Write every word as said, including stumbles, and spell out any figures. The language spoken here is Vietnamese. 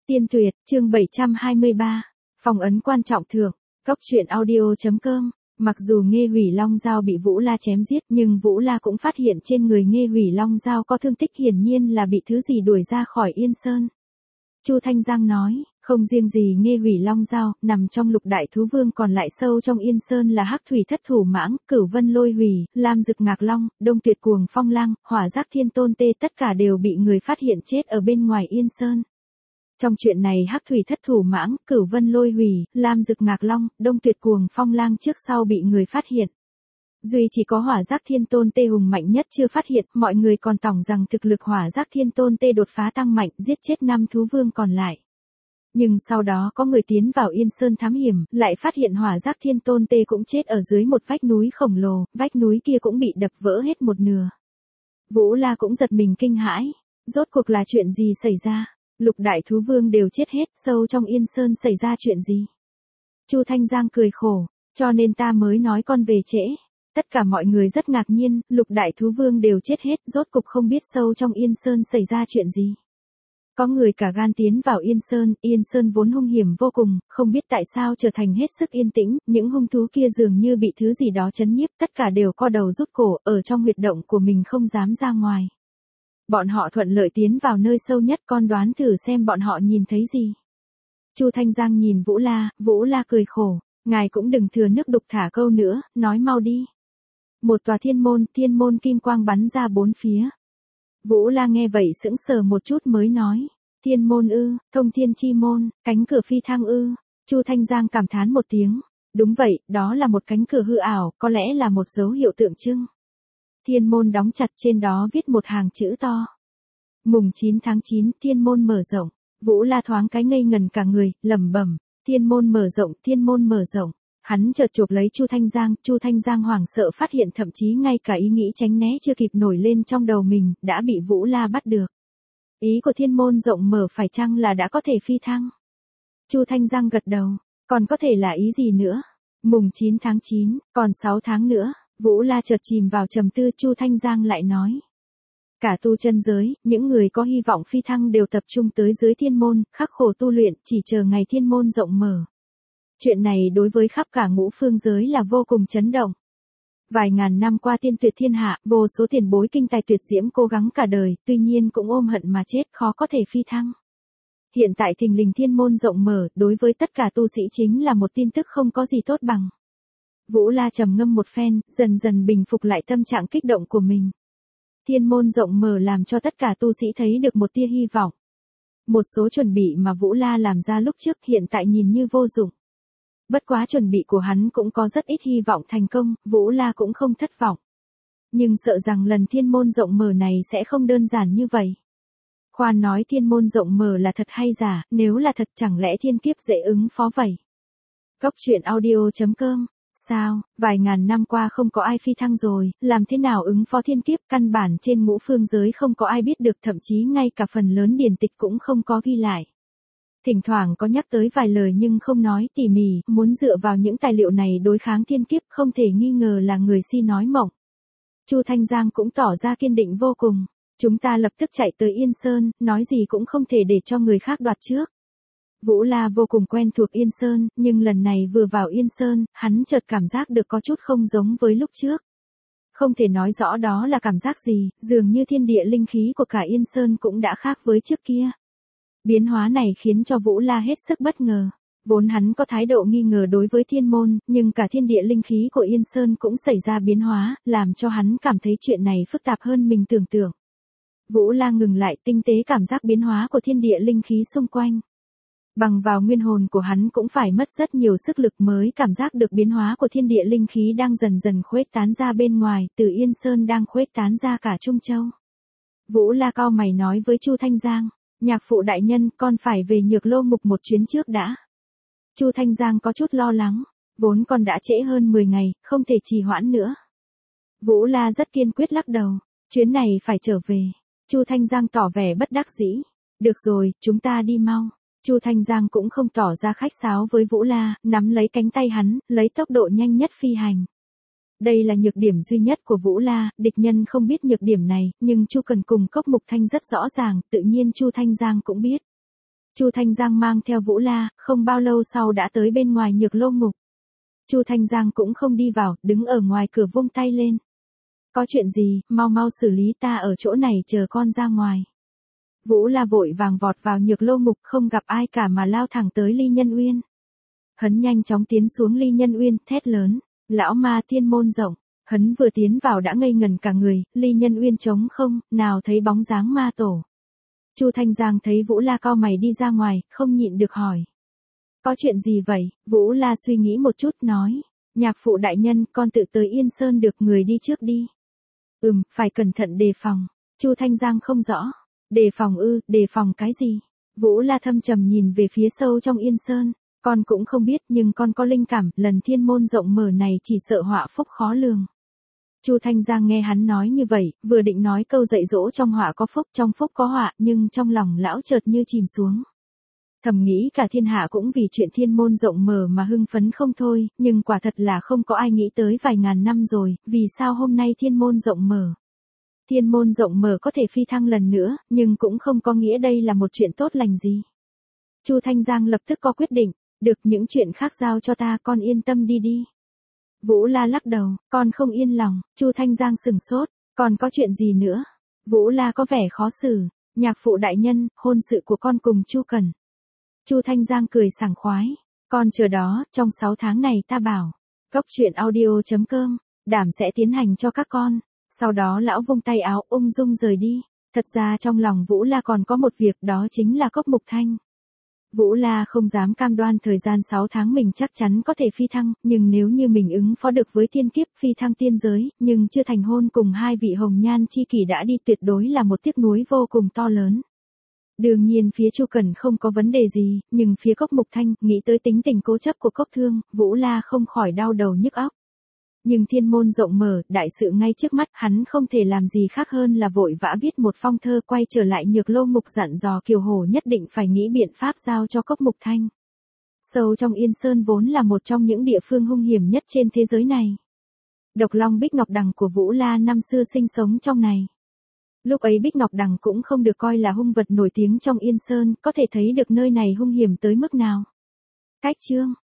Tiên tuyệt, chương bảy trăm hai mươi ba, phong ấn quan trọng thưởng, cốc truyện audio.com. Mặc dù Nghê Hủy Long Dao bị Vũ La chém giết, nhưng Vũ La cũng phát hiện trên người Nghê Hủy Long Dao có thương tích, hiển nhiên là bị thứ gì đuổi ra khỏi Yên Sơn. Chu Thanh Giang nói, không riêng gì Nghê Hủy Long Dao, nằm trong lục đại thú vương còn lại sâu trong Yên Sơn là Hắc Thủy Thất Thủ Mãng, Cửu Vân Lôi Hủy, Lam Dực Ngạc Long, Đông Tuyệt Cuồng Phong Lang, Hỏa Giác Thiên Tôn Tê, tất cả đều bị người phát hiện chết ở bên ngoài Yên Sơn. Trong chuyện này Hắc Thủy Thất Thủ Mãng, Cửu Vân Lôi Hủy, Lam Dực Ngạc Long, Đông Tuyệt Cuồng Phong Lang trước sau bị người phát hiện. Duy chỉ có Hỏa Giác Thiên Tôn Tê hùng mạnh nhất chưa phát hiện, mọi người còn tỏng rằng thực lực Hỏa Giác Thiên Tôn Tê đột phá tăng mạnh, giết chết năm thú vương còn lại. Nhưng sau đó có người tiến vào Yên Sơn thám hiểm, lại phát hiện Hỏa Giác Thiên Tôn Tê cũng chết ở dưới một vách núi khổng lồ, vách núi kia cũng bị đập vỡ hết một nửa. Vũ La cũng giật mình kinh hãi, rốt cuộc là chuyện gì xảy ra? Lục đại thú vương đều chết hết, sâu trong Yên Sơn xảy ra chuyện gì? Chu Thanh Giang cười khổ, cho nên ta mới nói con về trễ. Tất cả mọi người rất ngạc nhiên, lục đại thú vương đều chết hết, rốt cục không biết sâu trong Yên Sơn xảy ra chuyện gì. Có người cả gan tiến vào Yên Sơn, Yên Sơn vốn hung hiểm vô cùng, không biết tại sao trở thành hết sức yên tĩnh, những hung thú kia dường như bị thứ gì đó chấn nhiếp, tất cả đều co đầu rút cổ, ở trong huyệt động của mình không dám ra ngoài. Bọn họ thuận lợi tiến vào nơi sâu nhất, con đoán thử xem bọn họ nhìn thấy gì. Chu Thanh Giang nhìn Vũ La, Vũ La cười khổ, ngài cũng đừng thừa nước đục thả câu nữa, nói mau đi. Một tòa thiên môn, thiên môn kim quang bắn ra bốn phía. Vũ La nghe vậy sững sờ một chút mới nói, thiên môn ư, thông thiên chi môn, cánh cửa phi thăng ư. Chu Thanh Giang cảm thán một tiếng, đúng vậy, đó là một cánh cửa hư ảo, có lẽ là một dấu hiệu tượng trưng. Thiên môn đóng chặt, trên đó viết một hàng chữ to. Mùng chín tháng chín, thiên môn mở rộng. Vũ La thoáng cái ngây ngần cả người, lẩm bẩm, thiên môn mở rộng, thiên môn mở rộng. Hắn chợt chộp lấy Chu Thanh Giang, Chu Thanh Giang hoảng sợ phát hiện thậm chí ngay cả ý nghĩ tránh né chưa kịp nổi lên trong đầu mình, đã bị Vũ La bắt được. Ý của thiên môn rộng mở phải chăng là đã có thể phi thăng? Chu Thanh Giang gật đầu, còn có thể là ý gì nữa? Mùng chín tháng chín, còn sáu tháng nữa. Vũ La chợt chìm vào trầm tư, Chu Thanh Giang lại nói. Cả tu chân giới, những người có hy vọng phi thăng đều tập trung tới dưới thiên môn, khắc khổ tu luyện, chỉ chờ ngày thiên môn rộng mở. Chuyện này đối với khắp cả ngũ phương giới là vô cùng chấn động. Vài ngàn năm qua tiên tuyệt thiên hạ, vô số tiền bối kinh tài tuyệt diễm cố gắng cả đời, tuy nhiên cũng ôm hận mà chết, khó có thể phi thăng. Hiện tại thình lình thiên môn rộng mở, đối với tất cả tu sĩ chính là một tin tức không có gì tốt bằng. Vũ La trầm ngâm một phen, dần dần bình phục lại tâm trạng kích động của mình. Thiên môn rộng mở làm cho tất cả tu sĩ thấy được một tia hy vọng. Một số chuẩn bị mà Vũ La làm ra lúc trước hiện tại nhìn như vô dụng. Bất quá chuẩn bị của hắn cũng có rất ít hy vọng thành công, Vũ La cũng không thất vọng. Nhưng sợ rằng lần thiên môn rộng mở này sẽ không đơn giản như vậy. Khoan nói thiên môn rộng mở là thật hay giả, nếu là thật chẳng lẽ thiên kiếp dễ ứng phó vậy? Cốc truyện audio.com. Sao, vài ngàn năm qua không có ai phi thăng rồi, làm thế nào ứng phó thiên kiếp, căn bản trên ngũ phương giới không có ai biết được, thậm chí ngay cả phần lớn điển tịch cũng không có ghi lại. Thỉnh thoảng có nhắc tới vài lời nhưng không nói tỉ mỉ, muốn dựa vào những tài liệu này đối kháng thiên kiếp không thể nghi ngờ là người si nói mộng. Chu Thanh Giang cũng tỏ ra kiên định vô cùng, chúng ta lập tức chạy tới Yên Sơn, nói gì cũng không thể để cho người khác đoạt trước. Vũ La vô cùng quen thuộc Yên Sơn, nhưng lần này vừa vào Yên Sơn, hắn chợt cảm giác được có chút không giống với lúc trước. Không thể nói rõ đó là cảm giác gì, dường như thiên địa linh khí của cả Yên Sơn cũng đã khác với trước kia. Biến hóa này khiến cho Vũ La hết sức bất ngờ. Vốn hắn có thái độ nghi ngờ đối với thiên môn, nhưng cả thiên địa linh khí của Yên Sơn cũng xảy ra biến hóa, làm cho hắn cảm thấy chuyện này phức tạp hơn mình tưởng tượng. Vũ La ngừng lại, tinh tế cảm giác biến hóa của thiên địa linh khí xung quanh. Bằng vào nguyên hồn của hắn cũng phải mất rất nhiều sức lực mới cảm giác được biến hóa của thiên địa linh khí đang dần dần khuếch tán ra bên ngoài, từ Yên Sơn đang khuếch tán ra cả Trung Châu. Vũ La cau mày nói với Chu Thanh Giang, nhạc phụ đại nhân, con phải về Nhược Lô Mục một chuyến trước đã. Chu Thanh Giang có chút lo lắng, vốn con đã trễ hơn mười ngày, không thể trì hoãn nữa. Vũ La rất kiên quyết lắc đầu, chuyến này phải trở về. Chu Thanh Giang tỏ vẻ bất đắc dĩ, được rồi, chúng ta đi mau. Chu Thanh Giang cũng không tỏ ra khách sáo với Vũ La, nắm lấy cánh tay hắn, lấy tốc độ nhanh nhất phi hành. Đây là nhược điểm duy nhất của Vũ La, địch nhân không biết nhược điểm này, nhưng Chu Cần cùng Cốc Mục Thanh rất rõ ràng, tự nhiên Chu Thanh Giang cũng biết. Chu Thanh Giang mang theo Vũ La, không bao lâu sau đã tới bên ngoài Nhược Lô Ngục. Chu Thanh Giang cũng không đi vào, đứng ở ngoài cửa vung tay lên. Có chuyện gì, mau mau xử lý, ta ở chỗ này chờ con ra ngoài. Vũ La vội vàng vọt vào Nhược Lô Ngục, không gặp ai cả mà lao thẳng tới Ly Nhân Uyên. Hắn nhanh chóng tiến xuống Ly Nhân Uyên, thét lớn, lão ma thiên môn rộng. Hắn vừa tiến vào đã ngây ngần cả người, Ly Nhân Uyên trống không, nào thấy bóng dáng ma tổ. Chu Thanh Giang thấy Vũ La cau mày đi ra ngoài, không nhịn được hỏi. Có chuyện gì vậy? Vũ La suy nghĩ một chút nói. Nhạc phụ đại nhân, con tự tới Yên Sơn được, người đi trước đi. Ừm, phải cẩn thận đề phòng. Chu Thanh Giang không rõ. Đề phòng ư, đề phòng cái gì? Vũ La thâm trầm nhìn về phía sâu trong Yên Sơn. Con cũng không biết, nhưng con có linh cảm, lần thiên môn rộng mở này chỉ sợ họa phúc khó lường. Chu Thanh Giang nghe hắn nói như vậy, vừa định nói câu dạy dỗ trong họa có phúc, trong phúc có họa, nhưng trong lòng lão chợt như chìm xuống. Thầm nghĩ cả thiên hạ cũng vì chuyện thiên môn rộng mở mà hưng phấn không thôi, nhưng quả thật là không có ai nghĩ tới vài ngàn năm rồi, vì sao hôm nay thiên môn rộng mở. Thiên môn rộng mở có thể phi thăng lần nữa, nhưng cũng không có nghĩa đây là một chuyện tốt lành gì. Chu Thanh Giang lập tức có quyết định, được, những chuyện khác giao cho ta, con yên tâm đi đi. Vũ La lắc đầu, con không yên lòng. Chu Thanh Giang sừng sốt, còn có chuyện gì nữa? Vũ La có vẻ khó xử, nhạc phụ đại nhân, hôn sự của con cùng Chu Cẩn. Chu Thanh Giang cười sảng khoái, con chờ đó, trong sáu tháng này ta bảo, Cốc Truyện Audio chấm com, đảm sẽ tiến hành cho các con. Sau đó lão vung tay áo ung dung rời đi. Thật ra trong lòng Vũ La còn có một việc, đó chính là Cốc Mục Thanh. Vũ La không dám cam đoan thời gian sáu tháng mình chắc chắn có thể phi thăng, nhưng nếu như mình ứng phó được với tiên kiếp phi thăng tiên giới, nhưng chưa thành hôn cùng hai vị hồng nhan chi kỷ đã đi, tuyệt đối là một tiếc nuối vô cùng to lớn. Đương nhiên phía Chu Cẩn không có vấn đề gì, nhưng phía Cốc Mục Thanh, nghĩ tới tính tình cố chấp của Cốc Thương, Vũ La không khỏi đau đầu nhức óc. Nhưng thiên môn rộng mở, đại sự ngay trước mắt, hắn không thể làm gì khác hơn là vội vã viết một phong thơ quay trở lại Nhược Lô Ngục, dặn dò Kiều Hổ nhất định phải nghĩ biện pháp giao cho Cốc Mục Thanh. Sâu trong Yên Sơn vốn là một trong những địa phương hung hiểm nhất trên thế giới này. Độc Long Bích Ngọc Đằng của Vũ La năm xưa sinh sống trong này. Lúc ấy Bích Ngọc Đằng cũng không được coi là hung vật nổi tiếng trong Yên Sơn, có thể thấy được nơi này hung hiểm tới mức nào. Cách chương